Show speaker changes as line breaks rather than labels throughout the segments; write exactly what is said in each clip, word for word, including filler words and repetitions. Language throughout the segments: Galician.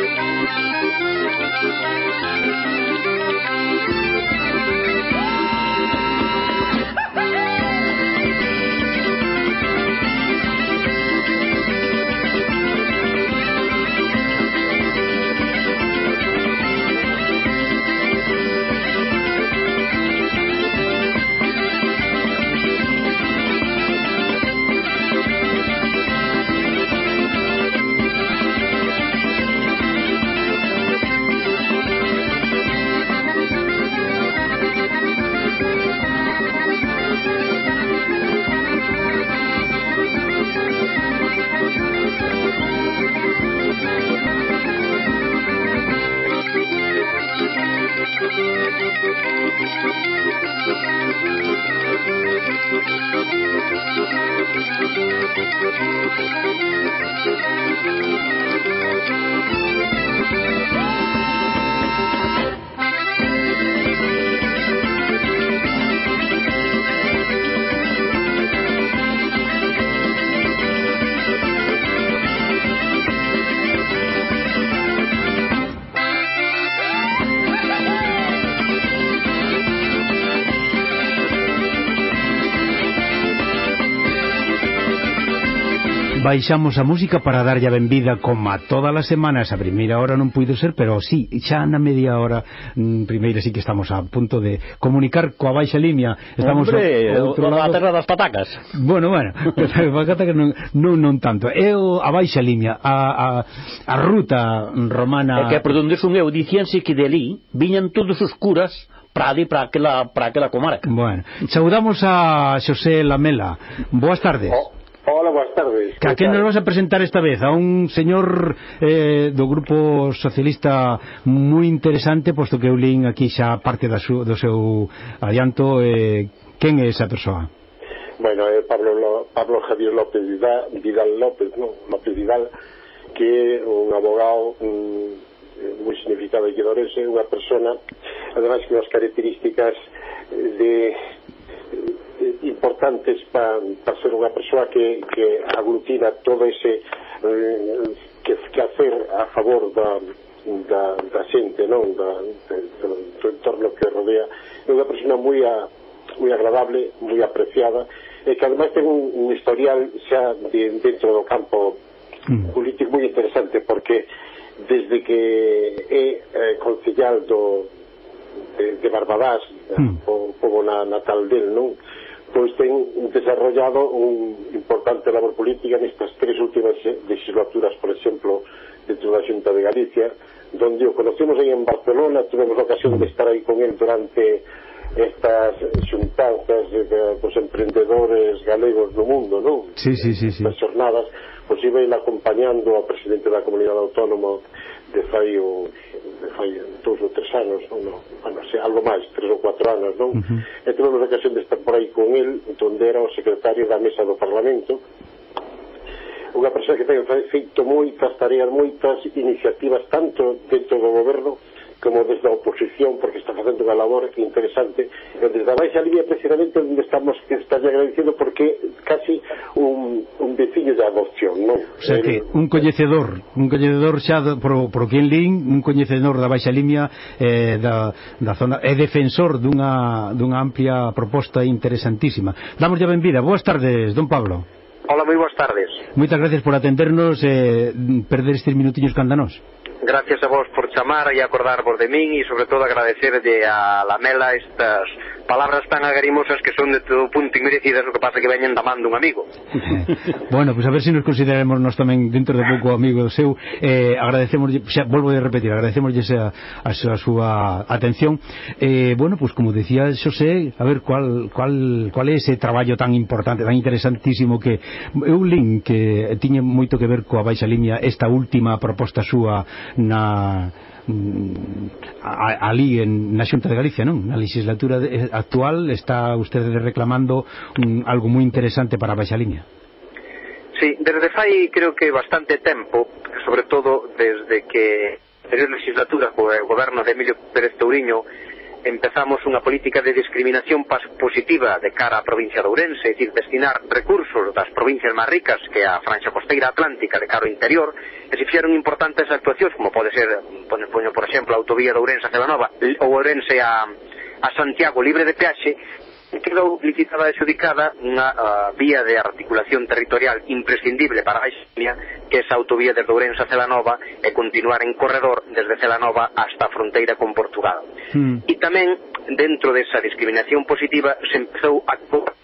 Baixamos a música para darlle a benvida como a todas as semanas. A primeira hora non puido ser, pero sí, xa na media hora mm, primeira sí que estamos a punto de comunicar coa Baixa Limia. Estamos
Hombre,
ao outro lado.
A terra das patacas.
Bueno, bueno, patacas non, non, non tanto. É o, a Baixa Limia, a, a, a ruta romana.
É que por onde son eu, dicíanse que de ali viñan todos os curas para ali, para aquela, para aquela comarca.
Bueno, saudamos a Xosé Lamela. Boas tardes.
Oh. Hola, boas tardes.
¿A quen nos vas a presentar esta vez? A un señor eh, do Grupo Socialista moi interesante, posto que eu lín aquí xa parte da su, do seu adianto. Eh, quen é esa persoa?
Bueno, é Pablo, Lo, Pablo Javier López Vidal, Vidal López, no, López Vidal, que é un abogado mm, moi significado aquí de Ourense, unha persona, ademais, con as características de importantes para pa ser unha persoa que, que aglutina todo ese eh, que, que hacer a favor da, da, da xente, non? Da, de, do entorno que rodea. É unha persona moi a, moi agradable, moi apreciada, e que ademais ten un, un historial xa de, dentro do campo mm. político moi interesante, porque desde que é eh, concellal do de, de Barbadás, mm. o pobo na, natal del, non? Pois ten desarrollado un importante labor política nestas tres últimas legislaturas, por exemplo, dentro da Xunta de Galicia, donde o conocemos aí en Barcelona. Tuvemos a ocasión de estar aí con él durante estas xuntanzas dos emprendedores galegos do mundo, non?
Sí, sí, sí, sí.
Estas jornadas, pois iba ele acompañando ao presidente da Comunidade Autónoma de fai o de fai dous ou tres anos, non? No, bueno, sei, algo máis, tres ou cuatro anos, non? Uh-huh. E tivemos a ocasión de estar por aí con el, donde era o secretario da mesa do Parlamento, unha persoa que ten feito moitas tareas, moitas iniciativas, tanto dentro do goberno como desde a oposición, porque está facendo unha labor interesante, e desde a Baixa Limia precisamente onde estamos, que está agradeciendo, porque casi un, un veciño de adopción, non?
O sea que un coñecedor, un coñecedor xa do, por, por quien lín, un coñecedor da Baixa Limia, eh, da, da zona, é defensor dunha, dunha amplia proposta interesantísima. Damos ya benvida. Boas tardes, don Pablo.
Hola, moi boas tardes.
Moitas gracias por atendernos e eh, perder estes minutiños candanos.
Gracias a vos por chamar e acordarvos de min, e sobre todo agradecerlle a Lamela estas palabras tan agarimosas que son de todo punto inmerecidas, o que pasa que veñen da man dun amigo.
Bueno, pues a ver se si nos consideremos nos tamén dentro de pouco amigo do seu. eh, agradecemos, xa, volvo a repetir, agradecemos a, a, a súa atención. eh, bueno, pues como decía Xosé, a ver cual, cual, cual é ese traballo tan importante, tan interesantísimo, que eu lin que tiña moito que ver coa Baixa Limia esta última proposta súa na ali en, na Xunta de Galicia, non? Na legislatura de, actual está usted reclamando un, algo moi interesante para a Baixa Limia.
Sí, desde fai creo que bastante tempo, sobre todo desde que a legislatura co goberno de Emilio Pérez Touriño empezamos unha política de discriminación positiva de cara á provincia de Ourense, é dicir, destinar recursos das provincias máis ricas que a franxa costeira atlántica de cara ao interior, e se fixeron importantes actuacións, como pode ser, poño por exemplo, a autovía de Ourense a Celanova ou Ourense a, a Santiago libre de peaxe, quedou licitada e adxudicada unha uh, vía de articulación territorial imprescindible para a Xenia, que é esa autovía desde Ourense a Celanova e continuar en corredor desde Celanova hasta a fronteira con Portugal. Mm. E tamén, dentro desa discriminación positiva, se empezou a...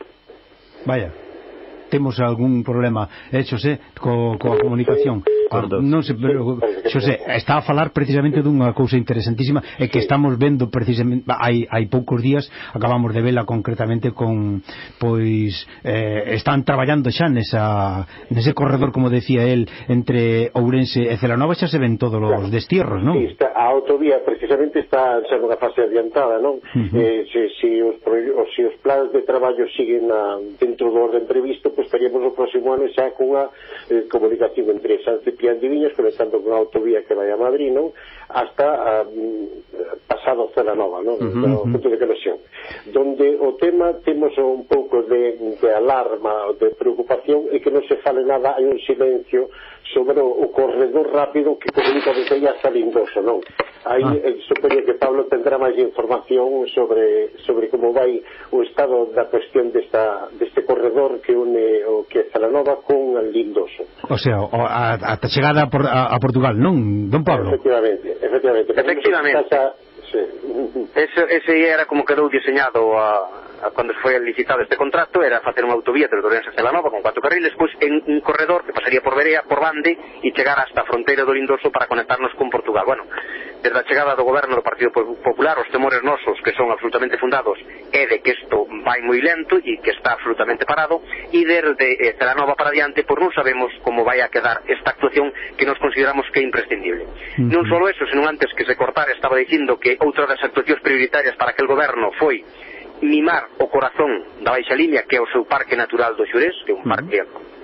Vaya, temos algún problema, eh, Xosé, co, coa comunicación. Non sei, pero Xosé, está a falar precisamente dunha cousa interesantísima, e que estamos vendo precisamente hai, hai poucos días, acabamos de vela concretamente con, pois eh, están traballando xa nesa, nese corredor, como decía él, entre Ourense e Celanova, xa se ven todos os destierros, non?
Sí, está, a autovía precisamente está xa nunha fase adiantada, non? Uh-huh. eh, se, se, os, se os planes de traballo siguen a, dentro do orden previsto, pois estaríamos o próximo ano xa cunha eh, comunicación entre San Ciprián de Viñas, conectando con a autovía que vai a Madrid, non? Hasta a, pasado Celanova, non? Uh-huh. O punto de conexión. Donde o tema temos un pouco de, de alarma, de preocupación, e que non se fale nada, hai un silencio sobre o, o corredor rápido que comunica desde aí hasta Lindoso, non? Aí ah. eh, supoño que Pablo tendrá máis información sobre sobre como vai o estado da cuestión desta, deste corredor que une o que é Celanova con el Lindoso.
O sea, a, a, a chegada a, por, a, a Portugal, non, don Pablo?
Efectivamente, efectivamente.
Efectivamente. Casa, sí. ese, ese era como quedou diseñado a... cando foi licitado este contrato, era facer unha autovía desde Ourense a Celanova con cuatro carriles, pois en un corredor que pasaría por Verea, por Bande, e chegar hasta a fronteira do Lindoso para conectarnos con Portugal. Bueno, desde a chegada do goberno do Partido Popular, os temores nosos, que son absolutamente fundados, é de que isto vai moi lento e que está absolutamente parado, e desde eh, Celanova para diante, pois non sabemos como vai a quedar esta actuación que nos consideramos que é imprescindible. Uh-huh. Non só eso, senón antes que se cortara, estaba dicindo que outra das actuacións prioritarias para aquel goberno foi mimar o corazón da Baixa Limia, que é o seu parque natural do Xurés, que é un parque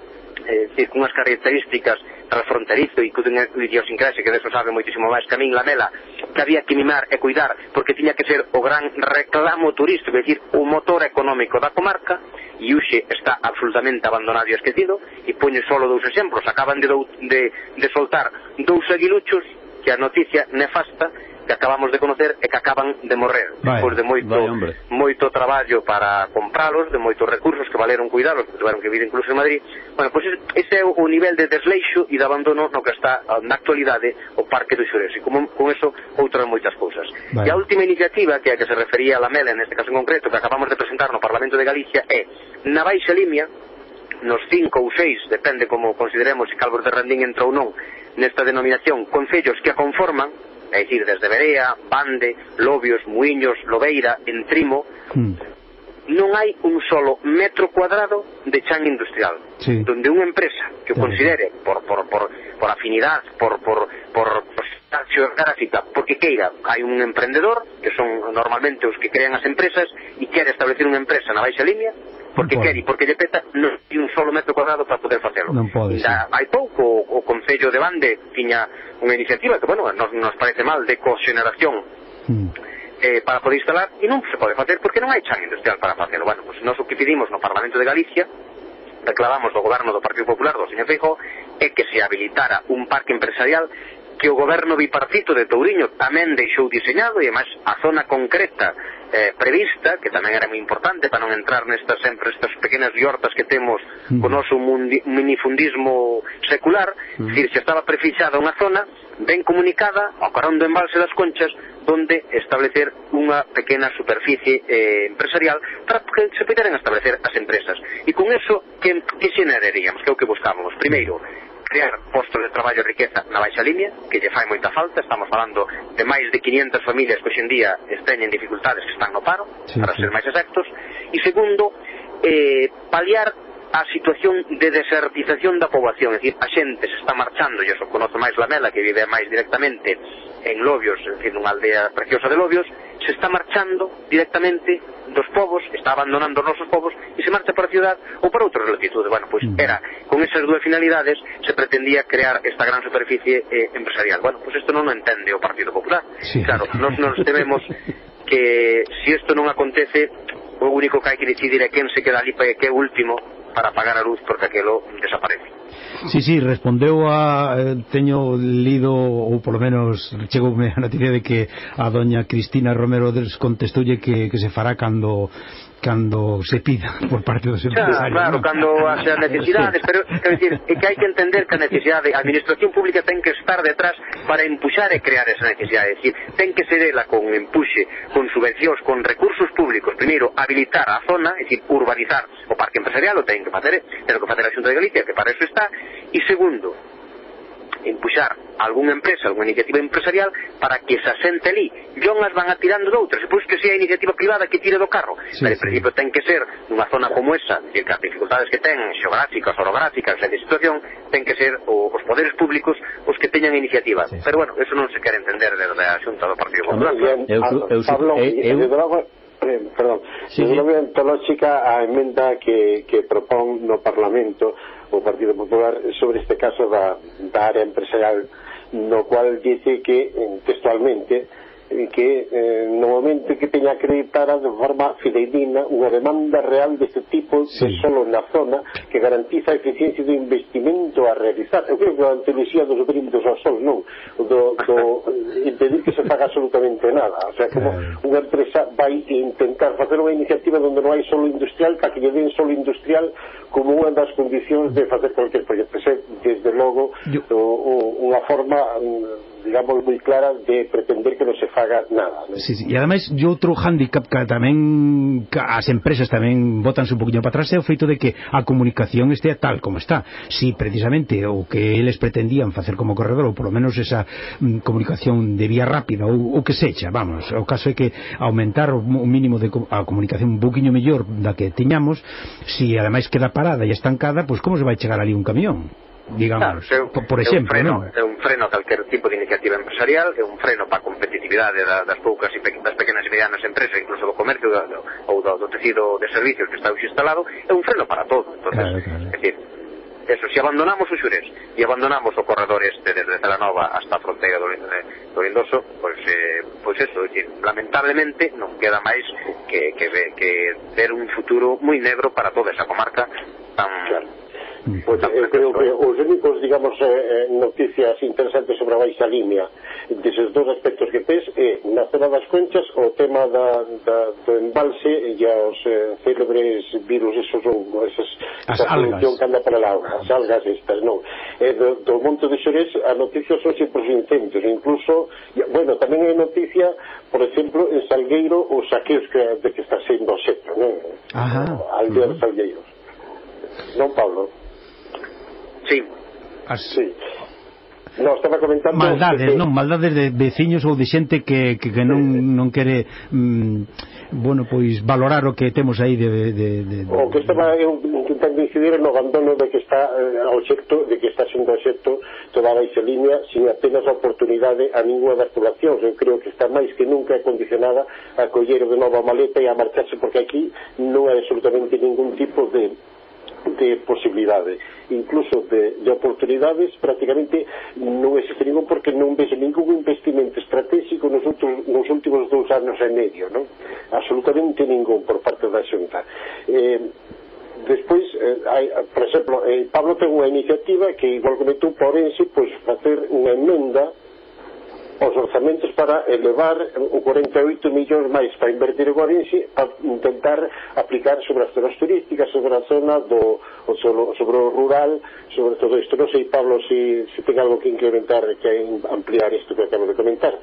eh, con unhas características transfronterizo e con unha idiosincrasia que deso sabe moitísimo máis que a min, Lamela, que había que mimar e cuidar porque tiña que ser o gran reclamo turístico, é dicir, o motor económico da comarca, e hoxe está absolutamente abandonado e esquecido. E poño solo dous exemplos. Acaban de, de, de soltar dous aguiluchos que a noticia nefasta que acabamos de conocer é que acaban de morrer despois de moito, vai, moito traballo para compralos, de moitos recursos que valeron cuidalos, que tiveron que vir incluso en Madrid. Bueno, pois pues ese é o nivel de desleixo e de abandono no que está na actualidade o Parque do Xurés, e como, con eso outras moitas cousas. Vai. E a última iniciativa, que é a que se refería a Lamela, neste caso en concreto, que acabamos de presentar no Parlamento de Galicia, é na Baixa Limia, nos cinco ou seis, depende como consideremos se Calvos de Randín entra ou non nesta denominación, concellos que a conforman, é dicir, desde Verea, Bande, Lobios, Muiños, Lobeira, Entrimo, mm. non hai un solo metro cuadrado de chan industrial, sí. donde unha empresa que o considere por, por, por, por afinidad, por, por, por, por geográfica, porque queira, hai un emprendedor, que son normalmente os que crean as empresas, e quere establecer unha empresa na Baixa Limia, porque quere e porque lle peta, non hai un solo metro cuadrado para poder facelo.
Non pode, sí.
Hai pouco o, o Concello de Bande tiña unha iniciativa que, bueno, nos, nos parece mal, de coxeneración mm. eh, para poder instalar, e non se pode facer porque non hai chan industrial para facelo. Bueno, pues nós o que pedimos no Parlamento de Galicia, reclamamos do goberno do Partido Popular do señor Feijóo, é que se habilitara un parque empresarial que o goberno bipartito de Touriño tamén deixou diseñado, e además a zona concreta eh, prevista, que tamén era moi importante para non entrar nestas sempre estas pequenas liortas que temos mm. con o noso mundi, minifundismo secular, mm. decir, se estaba prefixada unha zona ben comunicada ao carón do embalse das Conchas, donde establecer unha pequena superficie eh, empresarial para que se puderan establecer as empresas. E con eso, que, que xeneraríamos? Que é o que buscábamos? Primeiro, crear postos de traballo e riqueza na Baixa Limia, que lle fai moita falta. Estamos falando de máis de quinientas familias que hoxe en día teñen dificultades, que están no paro, sí, para sí. ser máis exactos. E segundo, eh, paliar a situación de desertización da poboación, é dicir, a xente se está marchando, e eso conoce máis Lamela, que vive máis directamente en Lobios, é dicir, nunha aldea preciosa de Lobios, se está marchando directamente dos povos, está abandonando os nosos povos e se marcha para a ciudad ou para outras latitudes. Bueno, pois era, con esas dúas finalidades se pretendía crear esta gran superficie eh, empresarial. Bueno, pois isto non o entende o Partido Popular. Sí. Claro, nos nos tememos que se isto non acontece, o único que hai que decidir é quen se queda ali para que é o último para apagar a luz, porque aquilo desaparece.
Sí, sí, respondeu a... Eh, teño lido, ou polo menos chegoume a noticia de que a doña Cristina Romero contestoulle que, que se fará cando cando se pida por parte dos empresarios.
Claro, ¿no? Cando as necesidades, pero quero dicir, é que hai que entender que a necesidade, a administración pública ten que estar detrás para empuxar e crear esa necesidade, é dicir, ten que ser ela con empuxe, con subvencións, con recursos públicos, primeiro, habilitar a zona, é dicir, urbanizar o parque empresarial, o ten que facer, ten que facer a Xunta de Galicia, que para eso está, e segundo, empuxar algunha empresa, algunha iniciativa empresarial para que se asente ali. E unhas van atirando de outras, e pois que sea a iniciativa privada que tire do carro.
Sí,
pero, en
sí.
principio, ten que ser nunha zona como esa, que as dificultades que ten, xeográficas, orográficas, e de situación, ten que ser o, os poderes públicos os que teñan iniciativa. Sí, sí. Pero, bueno, eso non se quere entender desde a Xunta do Partido Popular.
Eu, eu, eu,
Pablo,
eu,
eu, Eh, perdón, sí, sí. Ontolóxica a emenda que, que propón no Parlamento o Partido Popular sobre este caso da, da área empresarial, no cual dice que textualmente que eh, no momento que teña acreditada de forma fidedigna unha demanda real deste tipo sí. de solo na zona que garantiza a eficiencia do investimento a realizar. Eu creo que a anteluxía dos perímetros ao sol non do, do impedir que se faga absolutamente nada, o sea, como unha empresa vai intentar facer unha iniciativa onde non hai solo industrial, para que lle den solo industrial como unha das condicións de facer cualquier proyecto. Desde logo Yo... o, o, unha forma digamos moi clara de pretender que non se faga nada, ¿no?
Sí, sí. E ademais, e outro handicap que tamén que as empresas tamén botanse un poquinho para atrás é o feito de que a comunicación estea tal como está. Si precisamente o que eles pretendían facer como corredor, ou polo menos esa mm, comunicación de vía rápida ou o que sexa, vamos, o caso é que aumentar o mínimo de a comunicación un poquinho mellor da que tiñamos, si ademais queda parada e estancada, pois pues, como se vai chegar ali un camión? Digamos, claro, por, por exemplo,
é un freno,
¿no?
É un freno a calquer tipo de iniciativa empresarial, é un freno para a competitividade das poucas e pe, das pequenas e medianas empresas, incluso do comercio do, do, ou do, do tecido de servicios que está hoxe instalado, é un freno para todo. Entonces, claro, claro. É decir, eso, se abandonamos o Xurés e abandonamos o corredor este desde Celanova hasta a fronteira do, do Lindoso, pois, eh, pois eso, é decir, lamentablemente non queda máis que, que, que ver un futuro moi negro para toda esa comarca tan... Claro.
Pues, eu creo que os únicos, digamos, eh, noticias interesantes sobre a baixa línea deses dos aspectos que tes é na zona das Conchas o tema da, da, do embalse e os eh, célebres virus esos ou esas, esa solución que anda para el auga, as algas estas, non e do, do Monte de Xorés a noticia son sempre os incendios, incluso bueno, tamén hai noticia por exemplo en Salgueiro os saqueos que, de que está sendo o seto, non?
Ajá.
Aldea de Salgueiros, non, Pablo?
Sí.
As...
sí. No, estaba comentando
maldades,
que...
non, maldades de veciños ou de xente que, que, que non, non quere mm, bueno, pois valorar o que temos aí de, de, de, de...
o que estaba intentando incidir no abandono de que está eh, obxecto, de que está sendo obxecto toda a baixa línea sin apenas a oportunidade a ninguna das poblacións. Eu creo que está máis que nunca condicionada a coller de novo a maleta e a marcharse, porque aquí non hai absolutamente ningún tipo de de posibilidade, incluso de, de oportunidades prácticamente non existe ningún, porque non ves ningún investimento estratégico nos, outros, nos últimos dous anos e medio, non? Absolutamente ningún por parte da Xunta. Eh, despois, eh, hai, por exemplo, eh, Pablo ten unha iniciativa que igual comentou por Ourense, pois facer unha emenda os orzamentos para elevar o cuarenta e oito millóns máis para invertir en Ourense, para intentar aplicar sobre as zonas turísticas, sobre a zona do sobre o rural, sobre todo isto. Non sei, Pablo, se si, si ten algo que incrementar, que ampliar isto que acabo de comentar.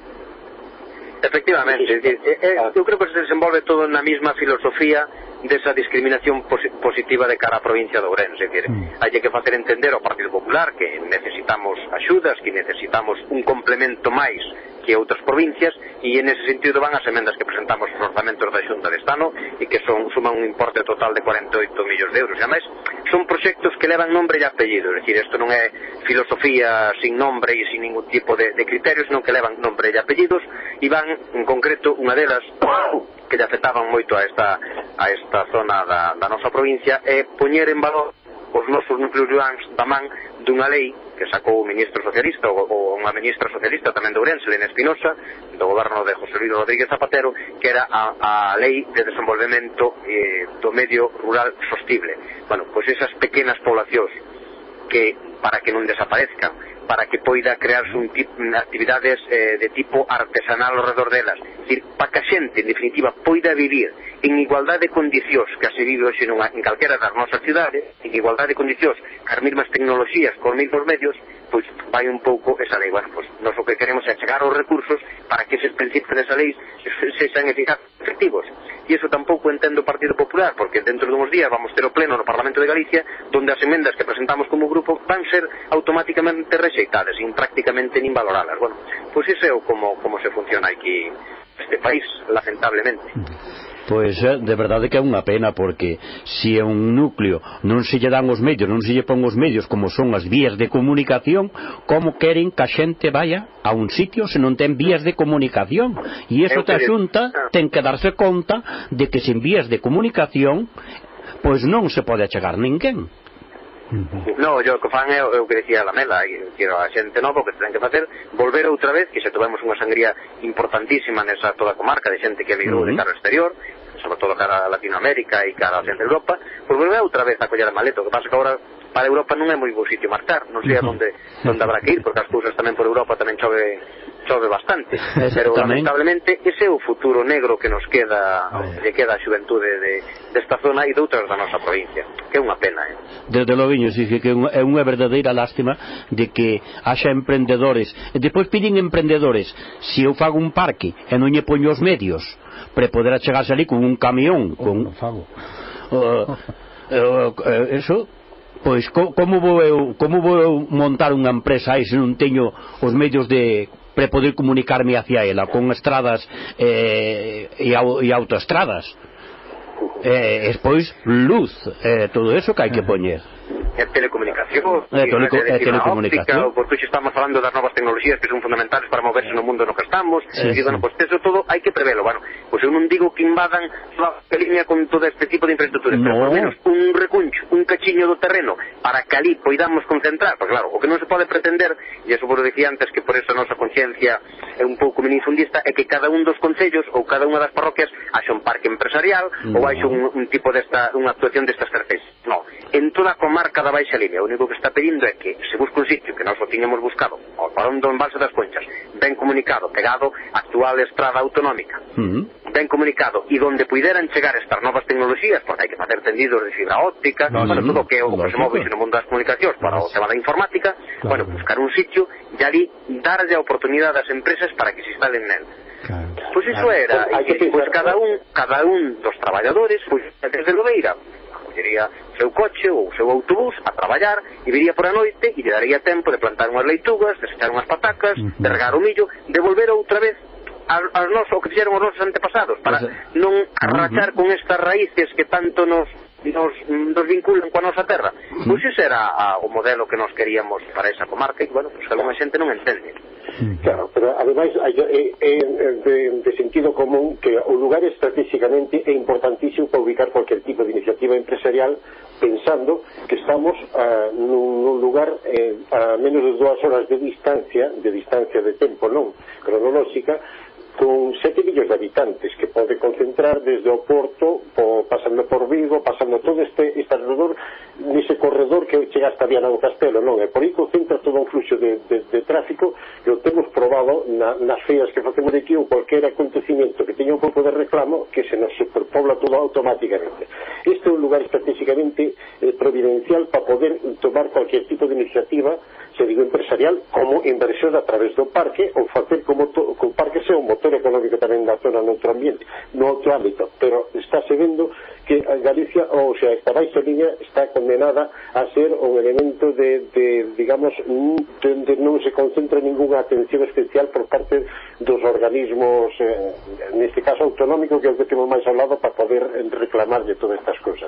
Efectivamente, es decir, eh, eu creo que se desenvolve todo na mesma filosofía desa discriminación posi positiva de cara á provincia de Ourense. É dicir, mm. hai que facer entender ao Partido Popular que necesitamos axudas, que necesitamos un complemento máis que outras provincias, e en ese sentido van as emendas que presentamos os orzamentos da Xunta deste ano e que son, suman un importe total de cuarenta e oito millóns de euros. E ademais son proxectos que levan nombre e apellido, é dicir, isto non é filosofía sin nombre e sin ningún tipo de, de criterios, senón que levan nombre e apellidos, e van, en concreto, unha delas que lle afectaban moito a esta, a esta zona da, da nosa provincia é poñer en valor os nosos núcleos urbáns da man dunha lei que sacou o ministro socialista ou unha ministra socialista tamén de Ourense, Elena Espinosa, do goberno de José Luis Rodríguez Zapatero, que era a, a lei de desenvolvemento eh, do medio rural sostible. Bueno, pois esas pequenas poblacións que para que non desaparezcan, para que poida crearse un tipo, actividades eh, de tipo artesanal ao redor delas, decir, para que a xente, en definitiva, poida vivir en igualdade de condicións que se vive hoxe nunha, en calquera das nosas cidades, en igualdade de condicións, as mesmas tecnoloxías, con mesmos medios, pois vai un pouco esa lei. Bueno, pois nós o que queremos é chegar aos recursos para que eses principios desa lei sexan eficaces efectivos. E iso tampouco entendo o Partido Popular, porque dentro de uns días vamos ter o pleno no Parlamento de Galicia, donde as emendas que presentamos como grupo van ser automáticamente rexeitadas, sin prácticamente nin valoralas. Bueno, pois iso é como, como se funciona aquí neste país, lamentablemente.
Pois de verdade que é unha pena, porque se é un núcleo non se lle dan os medios, non se lle pon os medios como son as vías de comunicación, como queren que a xente vaya a un sitio se non ten vías de comunicación? E iso te Xunta ten que darse conta de que sen vías de comunicación pois non se pode achegar ninguén.
No, yo o que fan é o que decía Lamela, quero a xente nova, o que ten que facer volver outra vez, que xa tivemos unha sangría importantísima nesa toda a comarca de xente que emigrou uh -huh. de cara ao exterior, sobre todo cara a Latinoamérica e cara ao centro de Europa, pois volver outra vez a coller a maleta. O que pasa que agora para Europa non é moi bo sitio marcar, non sei a onde, onde habrá que ir, porque as cousas tamén por Europa tamén chove chove bastante, pero lamentablemente ese é o futuro negro que nos queda, que queda a xuventude de, desta zona e de outras da nosa provincia, que é unha pena, eh?
Desde loguinho, sí, que é unha verdadeira lástima de que haxa emprendedores, e depois piden emprendedores, se eu fago un parque e non lle poño os medios para poder achegarse ali con un camión, con
fago
uh, uh, uh, eso, pois co, como vou eu como vou eu montar unha empresa aí se non teño os medios de para poder comunicarme hacia ela con estradas eh, e, e autoestradas e eh, despois luz eh, todo eso que hai que poñer
e telecomunicación
e teleco e telecomunicación
óptica, porque estamos falando das novas tecnologías que son fundamentales para moverse no mundo no que estamos sí, e, bueno, sí. Pues eso todo hai que prevelo. Bueno, pois pues eu non digo que invadan a línea con todo este tipo de infraestructuras, no. Pero por menos un recuncho, un cachiño do terreno para que ali poidamos concentrar, porque claro, o que non se pode pretender, e eso por decía antes que por eso a nosa conciencia é un pouco minifundista, é que cada un dos concellos ou cada unha das parroquias haxa un parque empresarial no. Ou haxa un, un tipo desta, unha actuación destas características. No, en toda a comarca da Baixa Limia, o único que está pedindo é que se busque un sitio que nós o tiñamos buscado, ao parón do embalse das Conchas, ben comunicado, pegado á actual estrada autonómica, uh -huh. Ben comunicado, e donde puideran chegar estas novas tecnologías, porque hai que facer tendidos de fibra óptica, no, para no, todo o que, o que se move no mundo das comunicacións, para o tema da informática, claro. Bueno, buscar un sitio e ali darlle a oportunidade ás empresas para que se instalen nel. Claro. Pois iso era, e pois cada un, cada un dos traballadores, pois desde Lobeira, collería o seu coche ou o seu autobús a traballar e viría por a noite e lle daría tempo de plantar unhas leitugas, de sechar unhas patacas, uh -huh. de regar o millo, de volver outra vez aos nosos, o que fixeron os nosos antepasados, para pues, non arrachar uh -huh. con estas raíces que tanto nos nos, nos vinculan coa nosa terra. Uh -huh. Pois ese era a, o modelo que nos queríamos para esa comarca e, bueno, pues, alguna xente non entende.
Claro, pero ademais é, é de, de sentido común que o lugar estratégicamente é importantísimo para ubicar cualquier tipo de iniciativa empresarial, pensando que estamos uh, nun, nun lugar eh, a menos de dúas horas de distancia de distancia de tempo non cronolóxica, con sete millóns de habitantes que pode concentrar desde o Porto po, pasando por Vigo, pasando todo este, este alrededor nese corredor que chega hasta Viana do Castelo, non? E por aí concentra todo un fluxo de, de, de tráfico que o temos probado na, nas feas que facemos aquí ou cualquier acontecimiento que teña un pouco de reclamo que se nos superpobla todo automáticamente. Este é un lugar estratégicamente eh, providencial para poder tomar cualquier tipo de iniciativa, se digo empresarial, como inversión a través do parque ou facer como to, que o parque sea un motor económico tamén da zona noutro ambiente, no outro ámbito, pero estáse vendo que Galicia, ou sea, esta Baixa Limia está condenada a ser un elemento de, de digamos, donde non se concentra ninguna atención especial por parte dos organismos, eh, neste caso autonómico, que é o que temos máis ao lado para poder reclamarlle todas estas cosas.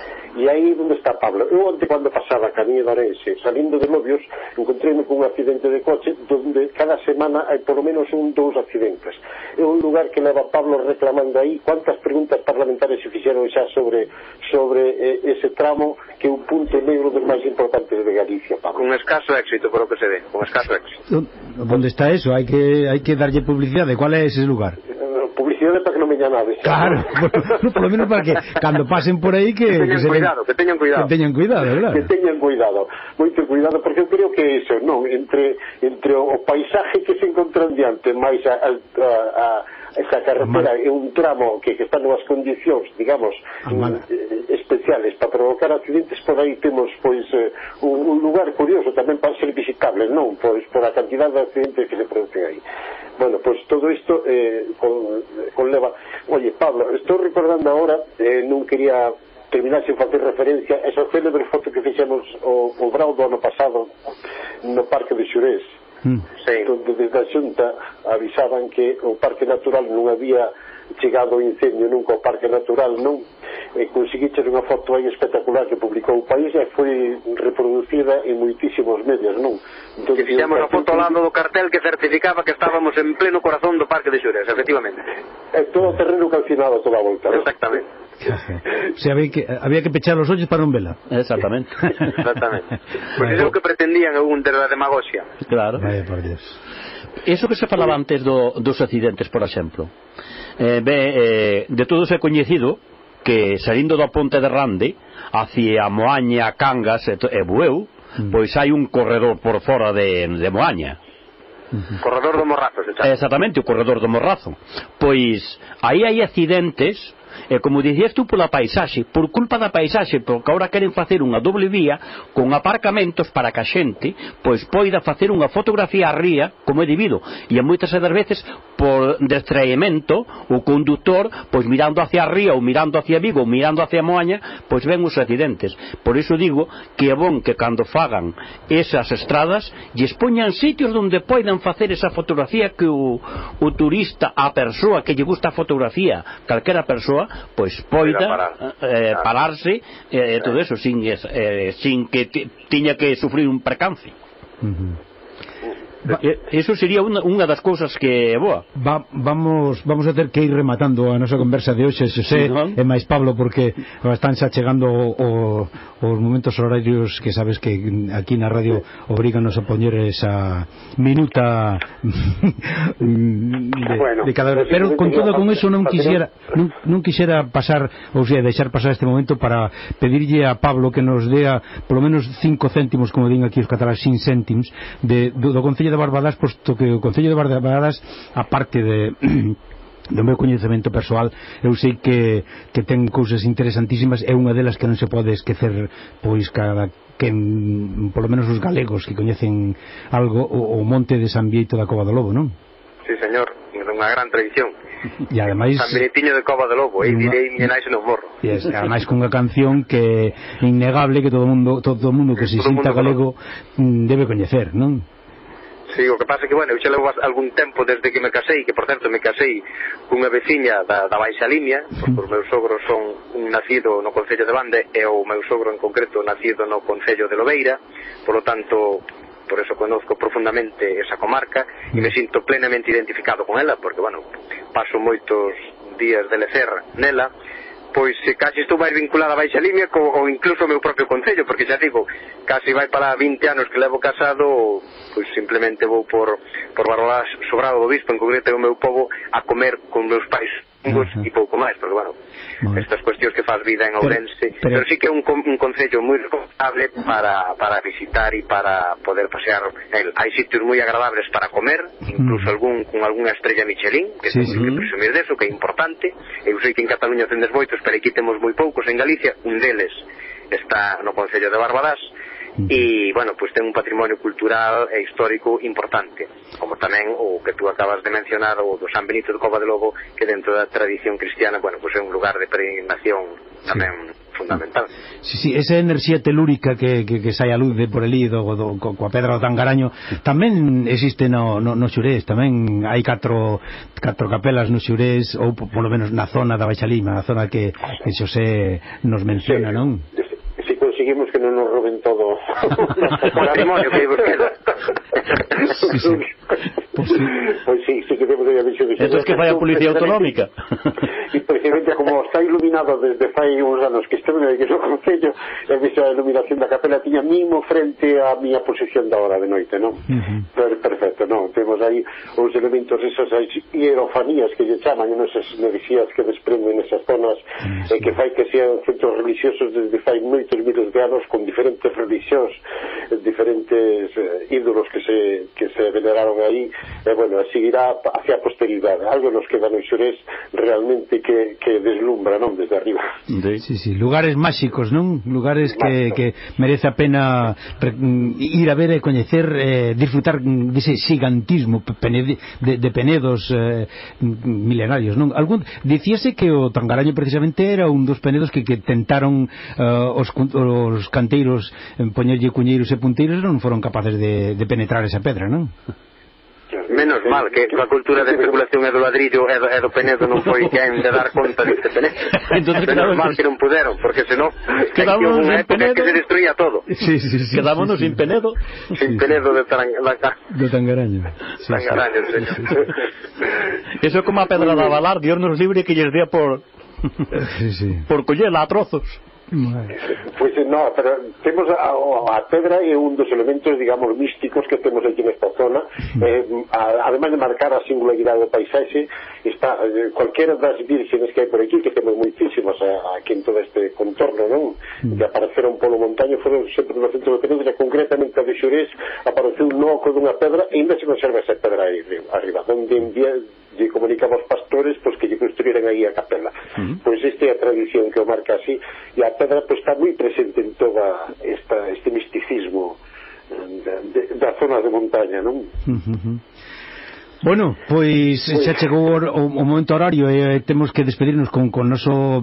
E aí onde está Pablo. Eu onte cando pasaba camiño de Orense, salindo de Lobios, encontréme con un accidente de coche donde cada semana hai por lo menos un dous accidentes. É un lugar que leva Pablo reclamando aí. Cuántas preguntas parlamentarias se fixeron xa reflexionar sobre sobre eh, ese tramo que é un punto negro dos máis importantes de Galicia, Pablo.
Con escaso éxito, por lo que se ve, con escaso éxito.
¿Dónde está eso? Hai que hai que darlle publicidade. ¿Cuál é ese lugar?
Publicidade para que non veña nada.
Claro, por, por lo menos para que cando pasen por aí que,
que teñan
que se
cuidado,
ven,
que teñan cuidado.
Que teñan cuidado, claro.
Que teñan cuidado, moito cuidado, porque eu creo que eso, non, entre entre o paisaje que se encontra diante máis a, a, a esa carretera é un tramo que, que está nas condicións, digamos, eh, especiales para provocar accidentes, por aí temos pois eh, un, un lugar curioso tamén para ser visitable, non? Pois por a cantidad de accidentes que se producen aí. Bueno, pois todo isto eh, con, conleva... Oye, Pablo, estou recordando agora, eh, non quería terminar sin facer referencia a esa célebre foto que fixemos o, o brao do ano pasado no Parque de Xurés.
Mm.
Sí. Donde desde a Xunta avisaban que o Parque Natural non había chegado o incendio nunca ao Parque Natural, non? E conseguiches unha foto aí espectacular que publicou o país e foi reproducida en moitísimos medios, non?
Entón, que fixemos a foto ao lado do cartel que certificaba que estábamos en pleno corazón do Parque de Xurés, efectivamente.
É todo o terreno calcinado toda a volta, non?
Exactamente.
O sea, había que, había que pechar os ollos para non vela.
Exactamente.
Exactamente. Pois é o que pretendían algún de la demagogia.
Claro.
Vaya por Dios.
Eso que se falaba antes do, dos accidentes, por exemplo, eh, be, eh, de todos é coñecido que salindo da ponte de Rande hacia Moaña, Cangas e, e Bueu, mm. pois hai un corredor por fora de, de Moaña.
Uh-huh. Corredor do Morrazo, se chama.
Exactamente, o corredor do Morrazo. Pois aí hai accidentes. E como dicías tú, pola paisaxe, por culpa da paisaxe, porque agora queren facer unha doble vía con aparcamentos para que a xente pois poida facer unha fotografía a ría como é debido, e a moitas das veces por distraemento o conductor pois mirando hacia a ría ou mirando hacia Vigo ou mirando hacia Moaña, pois ven os accidentes. Por iso digo que é bon que cando fagan esas estradas lles poñan sitios onde poidan facer esa fotografía, que o, o turista, a persoa que lle gusta a fotografía, calquera persoa, pois poida parar. eh, pararse e eh, todo eso sin, eh, sin que tiña que sufrir un percance. Uh-huh. Va, eso sería unha, unha das cousas que boa.
Va, vamos vamos a ter que ir rematando a nosa conversa de hoxe, Xosé, sí, ¿no? E máis Pablo, porque están xa chegando o, o, os momentos horarios que sabes que aquí na radio obriganos a poñer esa minuta de,
bueno,
de cada hora. Pero con todo con eso non quixera non, non quixera pasar, ou sea, deixar pasar este momento para pedirlle a Pablo que nos dea polo menos cinco céntimos, como din aquí os catalás, sin céntimos de, do, do Concello de Barbadas, posto que o Concello de Barbadas, aparte de do meu coñecemento persoal, eu sei que, que ten cousas interesantísimas, é unha delas que non se pode esquecer, pois cada que polo menos os galegos que coñecen algo, o, o monte de San Bieito da Cova do Lobo, non?
Sí, señor, é unha gran tradición.
E ademais
San Benetiño de Cova do Lobo, e direi miña nais no morro.
E es, ademais cunha canción que é innegable, que todo mundo todo o mundo que se sinta galego debe coñecer, non?
Sí, o que pasa é que, bueno, eu xa levo algún tempo desde que me casei, que por certo me casei cunha veciña da, da Baixa Limia, porque os meus sogros son un nacido no Concello de Bande e o meu sogro en concreto nacido no Concello de Lobeira, por lo tanto, por eso conozco profundamente esa comarca e me sinto plenamente identificado con ela, porque, bueno, paso moitos días de lecer nela, pois casi estou máis vinculada a Baixa Limia co, ou incluso o meu propio concello, porque xa digo, casi vai para vinte anos que levo casado, pois simplemente vou por, por Barbadas, Sobrado do Bispo, en concreto o meu pobo, a comer con meus pais uh-huh. e pouco máis, porque, bueno, bueno, estas cuestións que faz vida en Ourense, pero, pero... pero sí que é un, un concello moi recomendable para, para visitar e para poder pasear. Hai sitios moi agradables para comer, incluso uh-huh. algún con algunha estrella Michelin, que sí, temos sí. que presumir deso, que é importante. Eu sei que en Cataluña tendes moitos, pero aquí temos moi poucos. En Galicia, un deles está no Concello de Barbadas, e, bueno, pois ten un patrimonio cultural e histórico importante, como tamén o que tú acabas de mencionar, o do San Benito de Cova de Lobo, que dentro da tradición cristiana, bueno, pois é un lugar de peregrinación tamén sí. fundamental.
Sí, sí, esa enerxía telúrica que, que, que sai a luz de por elí do, do, co, coa pedra do Tangaraño tamén existe no, no, no Xurés, tamén hai catro, catro capelas no Xurés, ou polo menos na zona da Baixa Lima, na zona que, que Xosé nos menciona, sí. non?
Si conseguimos que non nos roben todo
o patrimonio que vos queda.
Sí, sí.
Pois sí, pois sí, sí que temos aí a visión.
Esto es que fai a Policía Autonómica.
e precisamente como está iluminado desde fai uns anos que estou que no Concello, e a iluminación da capela tiña mimo frente á miña posición da hora de noite, non? Uh-huh. Per, perfecto, non? Temos aí os elementos, esas hierofanías que lle chaman, esas enerxías que desprenden esas zonas, uh-huh. e que fai que sean centros religiosos desde fai moitos miles de anos, con diferentes religións, diferentes eh, ídolos que se, que se veneraron aí, e bueno, seguirá hacia a posteridade, algo nos queda no Xurés realmente que, que deslumbra, non? Desde arriba.
Sí, sí, lugares máxicos, non? Lugares que, que merece a pena ir a ver e coñecer, eh, disfrutar dese gigantismo de, de, de Penedos eh, milenarios, non? Algún, dicíase que o Tangaraño precisamente era un dos Penedos que, que tentaron uh, os, os canteiros poñerlle cuñeiros e punteiros, non foron capaces de, de penetrar esa pedra, non?
Menos mal que a cultura de especulación é do ladrillo e do, e do Penedo non foi quen de dar conta deste Penedo. Entonces, menos mal que non puderon, porque senón quedámonos sin Penedo, que se destruía todo.
Sí, sí, sí, quedámonos sí, sí. sin Penedo,
sin sí, Penedo de Tangaraño.
De Tangaraño.
Sí, Tangaraño, sí.
Sí, sí. Eso é como a pedra da Valar, Dios nos libre que lles dea por
sí, sí.
por
collela a trozos.
Pois pues, no, pero temos a, a pedra é un dos elementos, digamos, místicos que temos aquí nesta zona. eh, a, ademais de marcar a singularidade do paisaxe, está eh, cualquiera das vírgenes que hai por aquí, que temos moitísimas a, aquí en todo este contorno, non? Que apareceron polo montaño, foron sempre no centro do Penedo, e concretamente a de Xurés apareceu no oco dunha pedra, e ainda se conserva esa pedra aí arriba, onde en día lle comunicaba aos pastores pois que lle construíran aí a capela. Uh-huh. Pois esta é a tradición que o marca así, e a pedra pois está moi presente en toda esta, este misticismo da, de, da zona de montaña, non?
Uh-huh. Bueno, pois pues, xa chegou o, o momento horario e eh, temos que despedirnos con con noso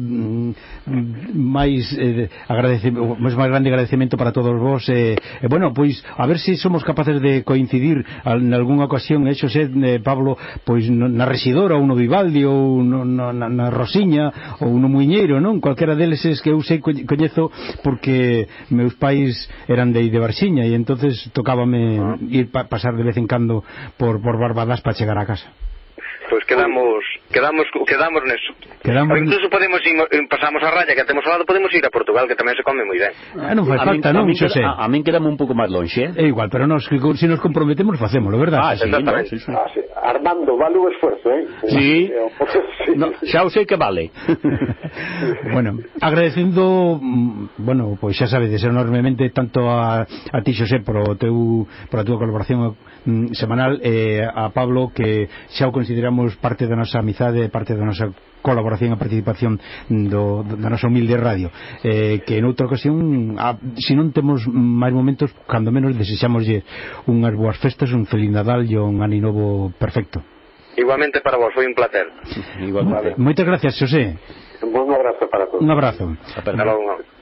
mm, máis eh, agradecemento, máis grande agradecemento para todos vos. E eh, eh, bueno, pois a ver se si somos capaces de coincidir en algunha ocasión, eh, Xosé, eh, Pablo, pois no, na Rexidora ou no Vivaldi ou no, no, na, na Rosiña ou no Muiñeiro, non? Cualquera deles es que eu sei coñezo porque meus pais eran de, de Barxiña e entonces tocábame ir pa, pasar de vez en cando por por Barbadas para chegar a casa.
Pois pues quedamos quedamos quedamos neso. Quedamos... Incluso podemos ir, pasamos a raya que temos ao lado, podemos ir a Portugal, que tamén se come moi ben.
Ah, non fai falta, non, Xosé.
A, a min quedamos un pouco máis longe, eh?
É igual, pero nos, se si nos comprometemos facémolo, verdad?
Ah, sí,
exactamente.
No, sí, sí.
Ah, sí. Armando, vale o esfuerzo, eh?
Sí. sí. No, xa o sei que vale.
Bueno, agradecendo, bueno, pois xa sabedes enormemente tanto a, a ti, Xosé, por o teu por a túa colaboración mm, semanal, e eh, a Pablo, que xa o consideramos parte da nosa amizade, parte da nosa colaboración e participación do, da nosa humilde radio, eh, que en outra ocasión a, se non temos máis momentos, cando menos desexamoslle unhas boas festas, un feliz Nadal e un ano novo perfecto.
Igualmente para vos, foi un placer.
Igualmente. Moitas gracias, Xosé.
Un bon abrazo para todos.
Un abrazo.
Hasta luego.